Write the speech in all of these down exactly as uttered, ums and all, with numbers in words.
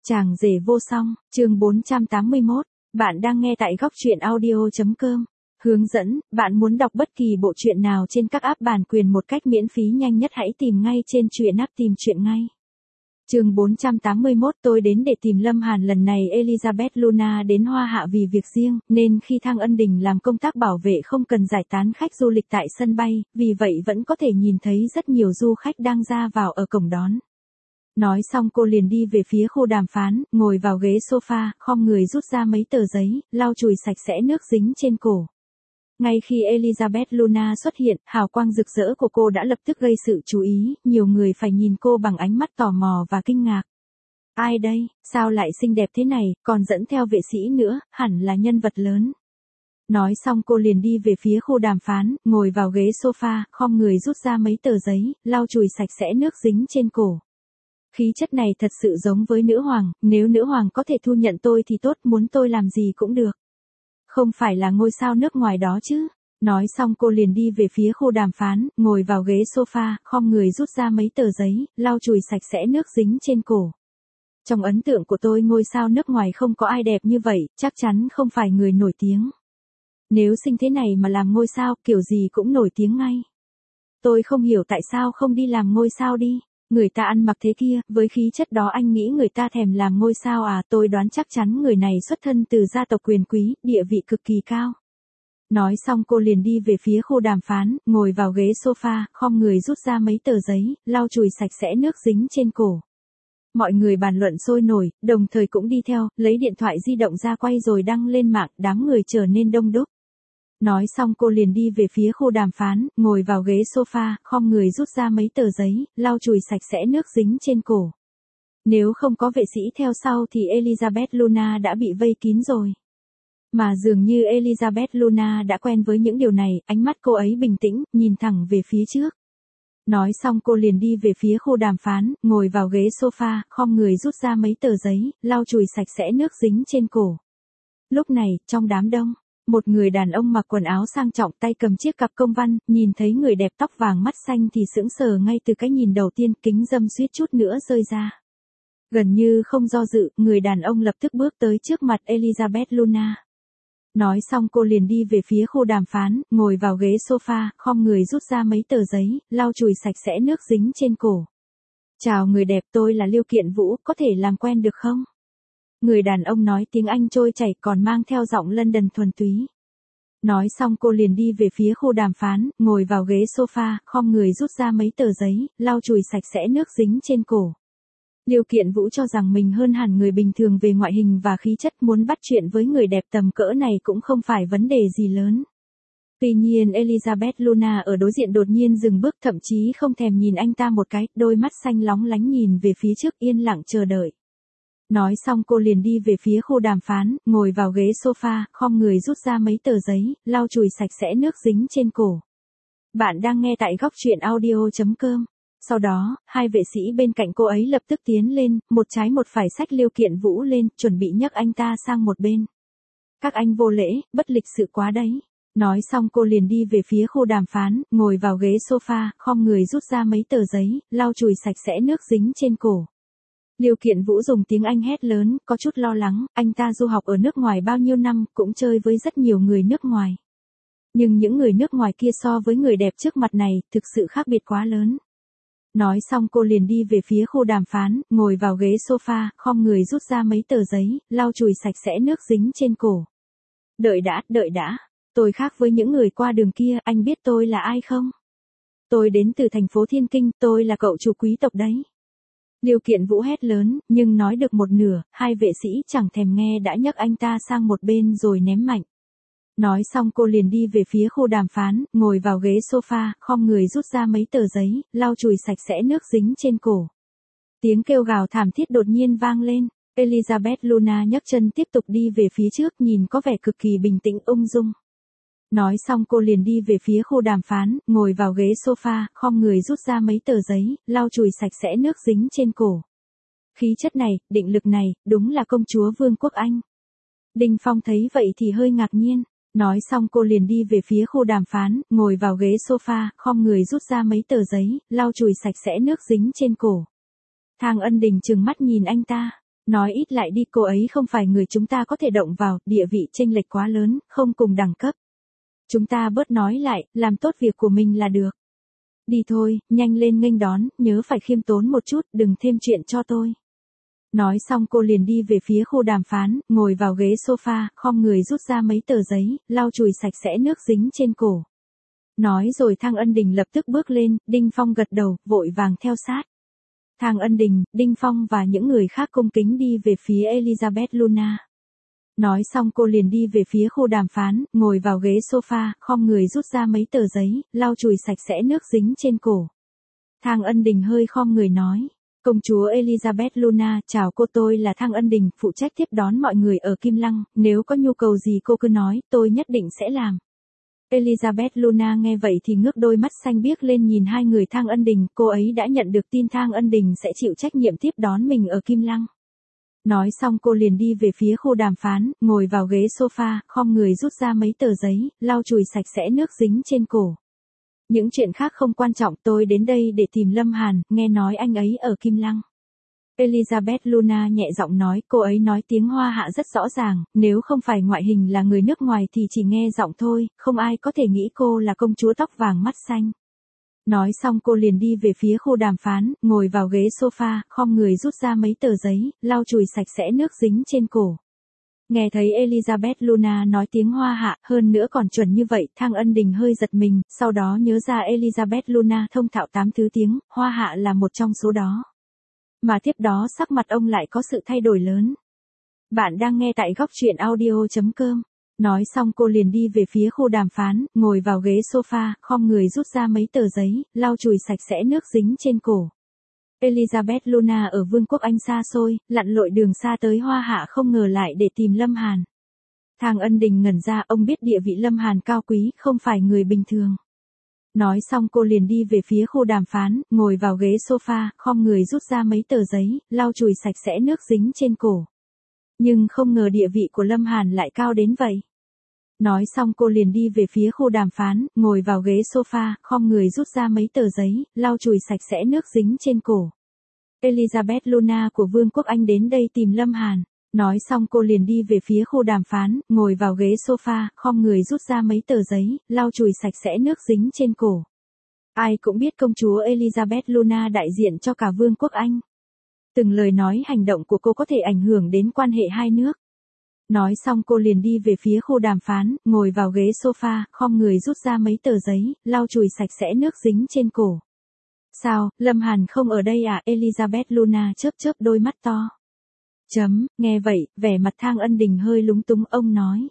Chàng rể vô song, chương bốn trăm tám mươi mốt. Bạn đang nghe tại góc truyện audio.com. Hướng dẫn, bạn muốn đọc bất kỳ bộ truyện nào trên các app bản quyền một cách miễn phí nhanh nhất hãy tìm ngay trên truyện app tìm truyện ngay. Chương bốn trăm tám mươi mốt. Tôi đến để tìm Lâm Hàn. Lần này Elizabeth Luna đến Hoa Hạ vì việc riêng, nên khi Thăng Ân Đình làm công tác bảo vệ không cần giải tán khách du lịch tại sân bay, vì vậy vẫn có thể nhìn thấy rất nhiều du khách đang ra vào ở cổng đón. Nói xong cô liền đi về phía khu đàm phán, ngồi vào ghế sofa, khom người rút ra mấy tờ giấy, lau chùi sạch sẽ nước dính trên cổ. Ngay khi Elizabeth Luna xuất hiện, hào quang rực rỡ của cô đã lập tức gây sự chú ý, nhiều người phải nhìn cô bằng ánh mắt tò mò và kinh ngạc. Ai đây, sao lại xinh đẹp thế này, còn dẫn theo vệ sĩ nữa, hẳn là nhân vật lớn. Nói xong cô liền đi về phía khu đàm phán, ngồi vào ghế sofa, khom người rút ra mấy tờ giấy, lau chùi sạch sẽ nước dính trên cổ. Khí chất này thật sự giống với nữ hoàng, nếu nữ hoàng có thể thu nhận tôi thì tốt, muốn tôi làm gì cũng được. Không phải là ngôi sao nước ngoài đó chứ. Nói xong cô liền đi về phía khu đàm phán, ngồi vào ghế sofa, khom người rút ra mấy tờ giấy, lau chùi sạch sẽ nước dính trên cổ. Trong ấn tượng của tôi ngôi sao nước ngoài không có ai đẹp như vậy, chắc chắn không phải người nổi tiếng. Nếu sinh thế này mà làm ngôi sao, kiểu gì cũng nổi tiếng ngay. Tôi không hiểu tại sao không đi làm ngôi sao đi. Người ta ăn mặc thế kia, với khí chất đó anh nghĩ người ta thèm làm ngôi sao à? Tôi đoán chắc chắn người này xuất thân từ gia tộc quyền quý, địa vị cực kỳ cao. Nói xong cô liền đi về phía khu đàm phán, ngồi vào ghế sofa, khom người rút ra mấy tờ giấy, lau chùi sạch sẽ nước dính trên cổ. Mọi người bàn luận sôi nổi, đồng thời cũng đi theo, lấy điện thoại di động ra quay rồi đăng lên mạng, đám người trở nên đông đúc. Nói xong cô liền đi về phía khu đàm phán, ngồi vào ghế sofa, khom người rút ra mấy tờ giấy, lau chùi sạch sẽ nước dính trên cổ. Nếu không có vệ sĩ theo sau thì Elizabeth Luna đã bị vây kín rồi. Mà dường như Elizabeth Luna đã quen với những điều này, ánh mắt cô ấy bình tĩnh, nhìn thẳng về phía trước. Nói xong cô liền đi về phía khu đàm phán, ngồi vào ghế sofa, khom người rút ra mấy tờ giấy, lau chùi sạch sẽ nước dính trên cổ. Lúc này, trong đám đông, một người đàn ông mặc quần áo sang trọng tay cầm chiếc cặp công văn, nhìn thấy người đẹp tóc vàng mắt xanh thì sững sờ ngay từ cái nhìn đầu tiên, kính dâm suýt chút nữa rơi ra. Gần như không do dự, người đàn ông lập tức bước tới trước mặt Elizabeth Luna. Nói xong cô liền đi về phía khu đàm phán, ngồi vào ghế sofa, khom người rút ra mấy tờ giấy, lau chùi sạch sẽ nước dính trên cổ. Chào người đẹp, tôi là Liêu Kiện Vũ, có thể làm quen được không? Người đàn ông nói tiếng Anh trôi chảy còn mang theo giọng London thuần túy. Nói xong cô liền đi về phía khu đàm phán, ngồi vào ghế sofa, khom người rút ra mấy tờ giấy, lau chùi sạch sẽ nước dính trên cổ. Liêu Kiện Vũ cho rằng mình hơn hẳn người bình thường về ngoại hình và khí chất, muốn bắt chuyện với người đẹp tầm cỡ này cũng không phải vấn đề gì lớn. Tuy nhiên Elizabeth Luna ở đối diện đột nhiên dừng bước, thậm chí không thèm nhìn anh ta một cái, đôi mắt xanh lóng lánh nhìn về phía trước yên lặng chờ đợi. Nói xong cô liền đi về phía khu đàm phán, ngồi vào ghế sofa, khom người rút ra mấy tờ giấy, lau chùi sạch sẽ nước dính trên cổ. Bạn đang nghe tại góc truyện audio.com. Sau đó, hai vệ sĩ bên cạnh cô ấy lập tức tiến lên, một trái một phải xách Liêu Kiện Vũ lên, chuẩn bị nhấc anh ta sang một bên. Các anh vô lễ, bất lịch sự quá đấy. Nói xong cô liền đi về phía khu đàm phán, ngồi vào ghế sofa, khom người rút ra mấy tờ giấy, lau chùi sạch sẽ nước dính trên cổ. Liêu Kiện Vũ dùng tiếng Anh hét lớn, có chút lo lắng, anh ta du học ở nước ngoài bao nhiêu năm, cũng chơi với rất nhiều người nước ngoài. Nhưng những người nước ngoài kia so với người đẹp trước mặt này, thực sự khác biệt quá lớn. Nói xong cô liền đi về phía khu đàm phán, ngồi vào ghế sofa, khom người rút ra mấy tờ giấy, lau chùi sạch sẽ nước dính trên cổ. Đợi đã, đợi đã, tôi khác với những người qua đường kia, anh biết tôi là ai không? Tôi đến từ thành phố Thiên Kinh, tôi là cậu chủ quý tộc đấy. Liêu Kiện Vũ hét lớn, nhưng nói được một nửa, hai vệ sĩ chẳng thèm nghe đã nhấc anh ta sang một bên rồi ném mạnh. Nói xong cô liền đi về phía khu đàm phán, ngồi vào ghế sofa, khom người rút ra mấy tờ giấy, lau chùi sạch sẽ nước dính trên cổ. Tiếng kêu gào thảm thiết đột nhiên vang lên, Elizabeth Luna nhấc chân tiếp tục đi về phía trước, nhìn có vẻ cực kỳ bình tĩnh ung dung. Nói xong cô liền đi về phía khu đàm phán, ngồi vào ghế sofa, khom người rút ra mấy tờ giấy, lau chùi sạch sẽ nước dính trên cổ. Khí chất này, định lực này, đúng là công chúa Vương quốc Anh. Đinh Phong thấy vậy thì hơi ngạc nhiên. Nói xong cô liền đi về phía khu đàm phán, ngồi vào ghế sofa, khom người rút ra mấy tờ giấy, lau chùi sạch sẽ nước dính trên cổ. Thang Ân Đình trừng mắt nhìn anh ta. Nói ít lại đi, cô ấy không phải người chúng ta có thể động vào, địa vị chênh lệch quá lớn, không cùng đẳng cấp. Chúng ta bớt nói lại, làm tốt việc của mình là được. Đi thôi, nhanh lên nghênh đón, nhớ phải khiêm tốn một chút, đừng thêm chuyện cho tôi. Nói xong cô liền đi về phía khu đàm phán, ngồi vào ghế sofa, khom người rút ra mấy tờ giấy, lau chùi sạch sẽ nước dính trên cổ. Nói rồi Thang Ân Đình lập tức bước lên, Đinh Phong gật đầu, vội vàng theo sát. Thang Ân Đình, Đinh Phong và những người khác cung kính đi về phía Elizabeth Luna. Nói xong cô liền đi về phía khu đàm phán, ngồi vào ghế sofa, khom người rút ra mấy tờ giấy, lau chùi sạch sẽ nước dính trên cổ. Thang Ân Đình hơi khom người nói. Công chúa Elizabeth Luna, chào cô, tôi là Thang Ân Đình, phụ trách tiếp đón mọi người ở Kim Lăng, nếu có nhu cầu gì cô cứ nói, tôi nhất định sẽ làm. Elizabeth Luna nghe vậy thì ngước đôi mắt xanh biếc lên nhìn hai người Thang Ân Đình, cô ấy đã nhận được tin Thang Ân Đình sẽ chịu trách nhiệm tiếp đón mình ở Kim Lăng. Nói xong cô liền đi về phía khu đàm phán, ngồi vào ghế sofa, khom người rút ra mấy tờ giấy, lau chùi sạch sẽ nước dính trên cổ. Những chuyện khác không quan trọng, tôi đến đây để tìm Lâm Hàn, nghe nói anh ấy ở Kim Lăng. Elizabeth Luna nhẹ giọng nói, cô ấy nói tiếng Hoa Hạ rất rõ ràng, nếu không phải ngoại hình là người nước ngoài thì chỉ nghe giọng thôi, không ai có thể nghĩ cô là công chúa tóc vàng mắt xanh. Nói xong cô liền đi về phía khu đàm phán, ngồi vào ghế sofa, khom người rút ra mấy tờ giấy, lau chùi sạch sẽ nước dính trên cổ. Nghe thấy Elizabeth Luna nói tiếng Hoa Hạ, hơn nữa còn chuẩn như vậy, Thang Ân Đình hơi giật mình, sau đó nhớ ra Elizabeth Luna thông thạo tám thứ tiếng, Hoa Hạ là một trong số đó. Mà tiếp đó sắc mặt ông lại có sự thay đổi lớn. Bạn đang nghe tại góc truyện audio.com. Nói xong cô liền đi về phía khu đàm phán, ngồi vào ghế sofa, khom người rút ra mấy tờ giấy, lau chùi sạch sẽ nước dính trên cổ. Elizabeth Luna ở Vương quốc Anh xa xôi, lặn lội đường xa tới Hoa Hạ không ngờ lại để tìm Lâm Hàn. Thang Ân Đình ngẩn ra, ông biết địa vị Lâm Hàn cao quý, không phải người bình thường. Nói xong cô liền đi về phía khu đàm phán, ngồi vào ghế sofa, khom người rút ra mấy tờ giấy, lau chùi sạch sẽ nước dính trên cổ. Nhưng không ngờ địa vị của Lâm Hàn lại cao đến vậy. Nói xong cô liền đi về phía khu đàm phán, ngồi vào ghế sofa, khom người rút ra mấy tờ giấy, lau chùi sạch sẽ nước dính trên cổ. Elizabeth Luna của Vương quốc Anh đến đây tìm Lâm Hàn. Nói xong cô liền đi về phía khu đàm phán, ngồi vào ghế sofa, khom người rút ra mấy tờ giấy, lau chùi sạch sẽ nước dính trên cổ. Ai cũng biết công chúa Elizabeth Luna đại diện cho cả Vương quốc Anh. Từng lời nói hành động của cô có thể ảnh hưởng đến quan hệ hai nước. Nói xong cô liền đi về phía khu đàm phán, ngồi vào ghế sofa, khom người rút ra mấy tờ giấy, lau chùi sạch sẽ nước dính trên cổ. Sao, Lâm Hàn không ở đây à? Elizabeth Luna chớp chớp đôi mắt to. Chấm, nghe vậy, vẻ mặt Thang Ân Đình hơi lúng túng, ông nói.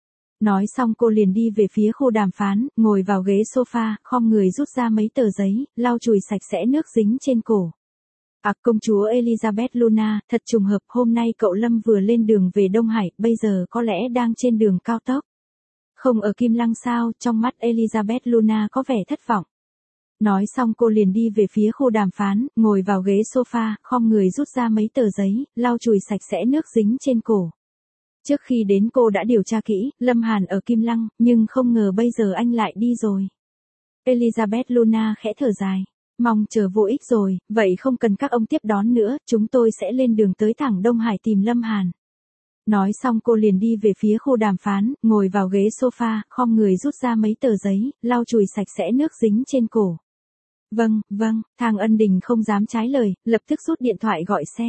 Nói xong cô liền đi về phía khu đàm phán, ngồi vào ghế sofa, khom người rút ra mấy tờ giấy, lau chùi sạch sẽ nước dính trên cổ. À, công chúa Elizabeth Luna, thật trùng hợp, hôm nay cậu Lâm vừa lên đường về Đông Hải, bây giờ có lẽ đang trên đường cao tốc. Không ở Kim Lăng sao? Trong mắt Elizabeth Luna có vẻ thất vọng. Nói xong cô liền đi về phía khu đàm phán, ngồi vào ghế sofa, khom người rút ra mấy tờ giấy, lau chùi sạch sẽ nước dính trên cổ. Trước khi đến cô đã điều tra kỹ, Lâm Hàn ở Kim Lăng, nhưng không ngờ bây giờ anh lại đi rồi. Elizabeth Luna khẽ thở dài. Mong chờ vô ích rồi, vậy không cần các ông tiếp đón nữa, chúng tôi sẽ lên đường tới thẳng Đông Hải tìm Lâm Hàn. Nói xong cô liền đi về phía khu đàm phán, ngồi vào ghế sofa, khom người rút ra mấy tờ giấy, lau chùi sạch sẽ nước dính trên cổ. Vâng, vâng, Thang Ân Đình không dám trái lời, lập tức rút điện thoại gọi xe.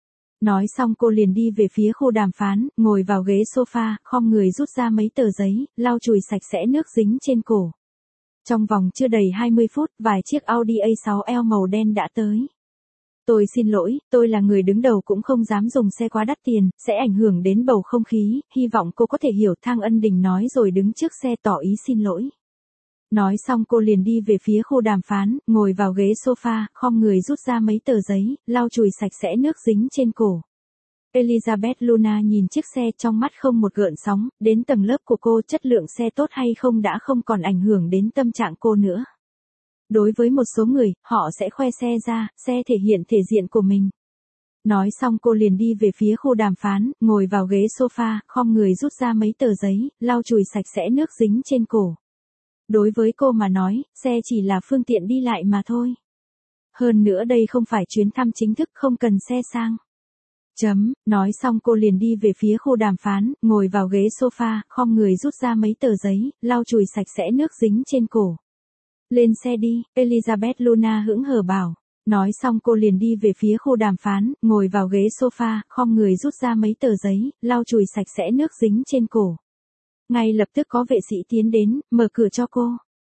Nói xong cô liền đi về phía khu đàm phán, ngồi vào ghế sofa, khom người rút ra mấy tờ giấy, lau chùi sạch sẽ nước dính trên cổ. Trong vòng chưa đầy hai mươi phút, vài chiếc Audi A sáu L màu đen đã tới. Tôi xin lỗi, tôi là người đứng đầu cũng không dám dùng xe quá đắt tiền, sẽ ảnh hưởng đến bầu không khí, hy vọng cô có thể hiểu, Thang Ân Đình nói rồi đứng trước xe tỏ ý xin lỗi. Nói xong cô liền đi về phía khu đàm phán, ngồi vào ghế sofa, khom người rút ra mấy tờ giấy, lau chùi sạch sẽ nước dính trên cổ. Elizabeth Luna nhìn chiếc xe trong mắt không một gợn sóng, đến tầng lớp của cô chất lượng xe tốt hay không đã không còn ảnh hưởng đến tâm trạng cô nữa. Đối với một số người, họ sẽ khoe xe ra, xe thể hiện thể diện của mình. Nói xong cô liền đi về phía khu đàm phán, ngồi vào ghế sofa, khom người rút ra mấy tờ giấy, lau chùi sạch sẽ nước dính trên cổ. Đối với cô mà nói, xe chỉ là phương tiện đi lại mà thôi. Hơn nữa đây không phải chuyến thăm chính thức, không cần xe sang. Chấm, nói xong cô liền đi về phía khu đàm phán, ngồi vào ghế sofa, khom người rút ra mấy tờ giấy, lau chùi sạch sẽ nước dính trên cổ. Lên xe đi, Elizabeth Luna hững hờ bảo. Nói xong cô liền đi về phía khu đàm phán, ngồi vào ghế sofa, khom người rút ra mấy tờ giấy, lau chùi sạch sẽ nước dính trên cổ. Ngay lập tức có vệ sĩ tiến đến, mở cửa cho cô.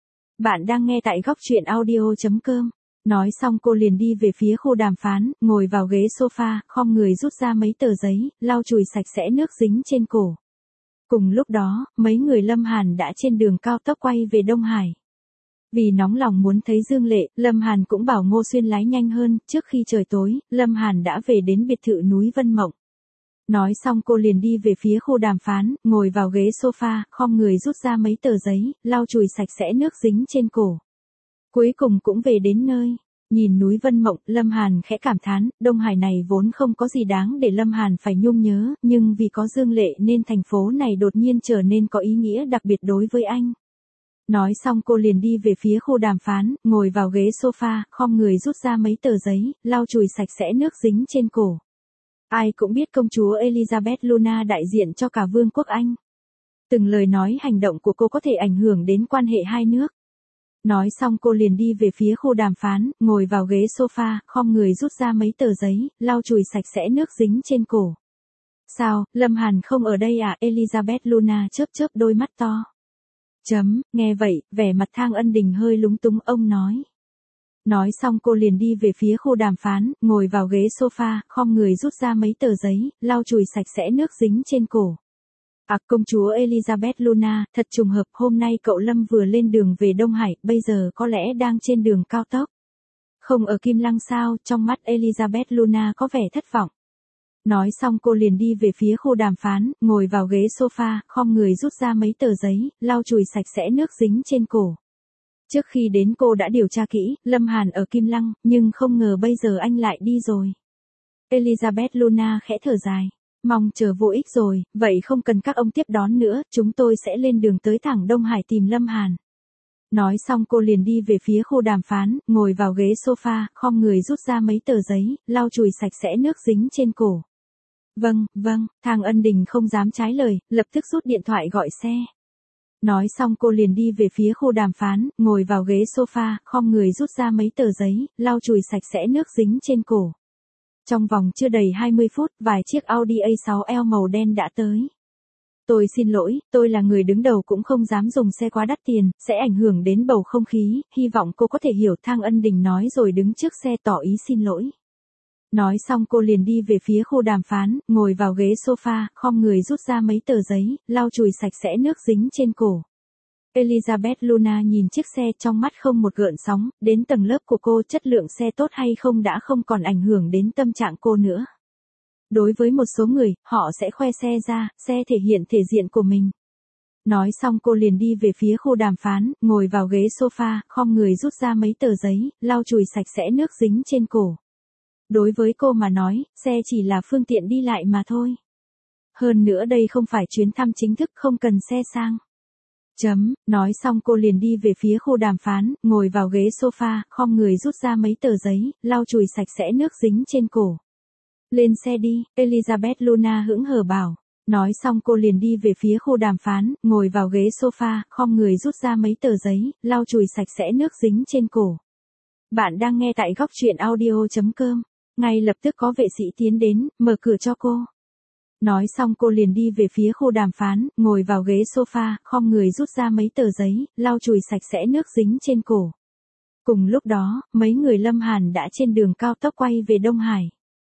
Bạn đang nghe tại góc truyện audio chấm com. Nói xong cô liền đi về phía khu đàm phán, ngồi vào ghế sofa, khom người rút ra mấy tờ giấy, lau chùi sạch sẽ nước dính trên cổ. Cùng lúc đó, mấy người Lâm Hàn đã trên đường cao tốc quay về Đông Hải. Vì nóng lòng muốn thấy Dương Lệ, Lâm Hàn cũng bảo Ngô Xuyên lái nhanh hơn, trước khi trời tối, Lâm Hàn đã về đến biệt thự núi Vân Mộng. Nói xong cô liền đi về phía khu đàm phán, ngồi vào ghế sofa, khom người rút ra mấy tờ giấy, lau chùi sạch sẽ nước dính trên cổ. Cuối cùng cũng về đến nơi. Nhìn núi Vân Mộng, Lâm Hàn khẽ cảm thán, Đông Hải này vốn không có gì đáng để Lâm Hàn phải nhung nhớ, nhưng vì có Dương Lệ nên thành phố này đột nhiên trở nên có ý nghĩa đặc biệt đối với anh. Nói xong cô liền đi về phía khu đàm phán, ngồi vào ghế sofa, khom người rút ra mấy tờ giấy, lau chùi sạch sẽ nước dính trên cổ. Ai cũng biết công chúa Elizabeth Luna đại diện cho cả Vương quốc Anh. Từng lời nói hành động của cô có thể ảnh hưởng đến quan hệ hai nước. Nói xong cô liền đi về phía khu đàm phán, ngồi vào ghế sofa, khom người rút ra mấy tờ giấy, lau chùi sạch sẽ nước dính trên cổ. Sao, Lâm Hàn không ở đây à? Elizabeth Luna chớp chớp đôi mắt to. Chấm, nghe vậy, vẻ mặt Thang Ân Đình hơi lúng túng, ông nói. Nói xong cô liền đi về phía khu đàm phán, ngồi vào ghế sofa, khom người rút ra mấy tờ giấy, lau chùi sạch sẽ nước dính trên cổ. À, công chúa Elizabeth Luna, thật trùng hợp, hôm nay cậu Lâm vừa lên đường về Đông Hải, bây giờ có lẽ đang trên đường cao tốc. Không ở Kim Lăng sao? Trong mắt Elizabeth Luna có vẻ thất vọng. Nói xong cô liền đi về phía khu đàm phán, ngồi vào ghế sofa, khom người rút ra mấy tờ giấy, lau chùi sạch sẽ nước dính trên cổ. Trước khi đến cô đã điều tra kỹ, Lâm Hàn ở Kim Lăng, nhưng không ngờ bây giờ anh lại đi rồi. Elizabeth Luna khẽ thở dài. Mong chờ vô ích rồi, vậy không cần các ông tiếp đón nữa, chúng tôi sẽ lên đường tới thẳng Đông Hải tìm Lâm Hàn. Nói xong cô liền đi về phía khu đàm phán, ngồi vào ghế sofa, khom người rút ra mấy tờ giấy, lau chùi sạch sẽ nước dính trên cổ. Vâng, vâng, Thang Ân Đình không dám trái lời, lập tức rút điện thoại gọi xe. Nói xong cô liền đi về phía khu đàm phán, ngồi vào ghế sofa, khom người rút ra mấy tờ giấy, lau chùi sạch sẽ nước dính trên cổ. Trong vòng chưa đầy hai mươi phút, vài chiếc Audi A sáu L màu đen đã tới. Tôi xin lỗi, tôi là người đứng đầu cũng không dám dùng xe quá đắt tiền, sẽ ảnh hưởng đến bầu không khí, hy vọng cô có thể hiểu, Thang Ân Đình nói rồi đứng trước xe tỏ ý xin lỗi. Nói xong cô liền đi về phía khu đàm phán, ngồi vào ghế sofa, khom người rút ra mấy tờ giấy, lau chùi sạch sẽ nước dính trên cổ. Elizabeth Luna nhìn chiếc xe trong mắt không một gợn sóng, đến tầng lớp của cô chất lượng xe tốt hay không đã không còn ảnh hưởng đến tâm trạng cô nữa. Đối với một số người, họ sẽ khoe xe ra, xe thể hiện thể diện của mình. Nói xong cô liền đi về phía khu đàm phán, ngồi vào ghế sofa, khom người rút ra mấy tờ giấy, lau chùi sạch sẽ nước dính trên cổ. Đối với cô mà nói, xe chỉ là phương tiện đi lại mà thôi. Hơn nữa đây không phải chuyến thăm chính thức, không cần xe sang. Chấm, nói xong cô liền đi về phía khu đàm phán, ngồi vào ghế sofa, khom người rút ra mấy tờ giấy, lau chùi sạch sẽ nước dính trên cổ. Lên xe đi, Elizabeth Luna hững hờ bảo. Nói xong cô liền đi về phía khu đàm phán, ngồi vào ghế sofa, khom người rút ra mấy tờ giấy, lau chùi sạch sẽ nước dính trên cổ. Bạn đang nghe tại góc truyện audio chấm com. Ngay lập tức có vệ sĩ tiến đến, mở cửa cho cô. Nói xong cô liền đi về phía khu đàm phán, ngồi vào ghế sofa, khom người rút ra mấy tờ giấy, lau chùi sạch sẽ nước dính trên cổ. Cùng lúc đó, mấy người Lâm Hàn đã trên đường cao tốc quay về Đông Hải.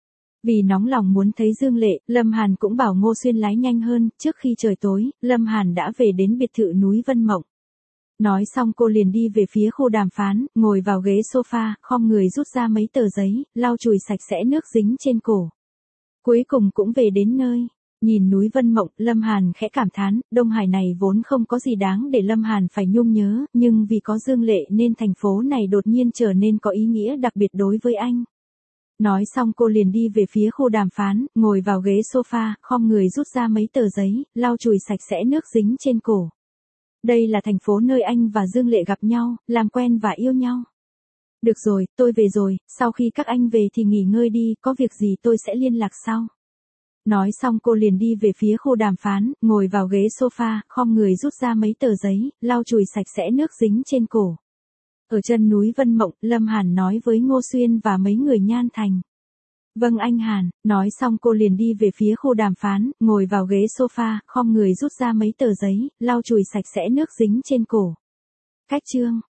Vì nóng lòng muốn thấy Dương Lệ, Lâm Hàn cũng bảo Ngô Xuyên lái nhanh hơn, trước khi trời tối, Lâm Hàn đã về đến biệt thự núi Vân Mộng. Nói xong cô liền đi về phía khu đàm phán, ngồi vào ghế sofa, khom người rút ra mấy tờ giấy, lau chùi sạch sẽ nước dính trên cổ. Cuối cùng cũng về đến nơi. Nhìn núi Vân Mộng, Lâm Hàn khẽ cảm thán, Đông Hải này vốn không có gì đáng để Lâm Hàn phải nhung nhớ, nhưng vì có Dương Lệ nên thành phố này đột nhiên trở nên có ý nghĩa đặc biệt đối với anh. Nói xong cô liền đi về phía khu đàm phán, ngồi vào ghế sofa, khom người rút ra mấy tờ giấy, lau chùi sạch sẽ nước dính trên cổ. Đây là thành phố nơi anh và Dương Lệ gặp nhau, làm quen và yêu nhau. Được rồi, tôi về rồi, sau khi các anh về thì nghỉ ngơi đi, có việc gì tôi sẽ liên lạc sau. Nói xong cô liền đi về phía khu đàm phán, ngồi vào ghế sofa, khom người rút ra mấy tờ giấy, lau chùi sạch sẽ nước dính trên cổ. Ở chân núi Vân Mộng, Lâm Hàn nói với Ngô Xuyên và mấy người Nhan Thành. Vâng anh Hàn, nói xong cô liền đi về phía khu đàm phán, ngồi vào ghế sofa, khom người rút ra mấy tờ giấy, lau chùi sạch sẽ nước dính trên cổ. Cách chương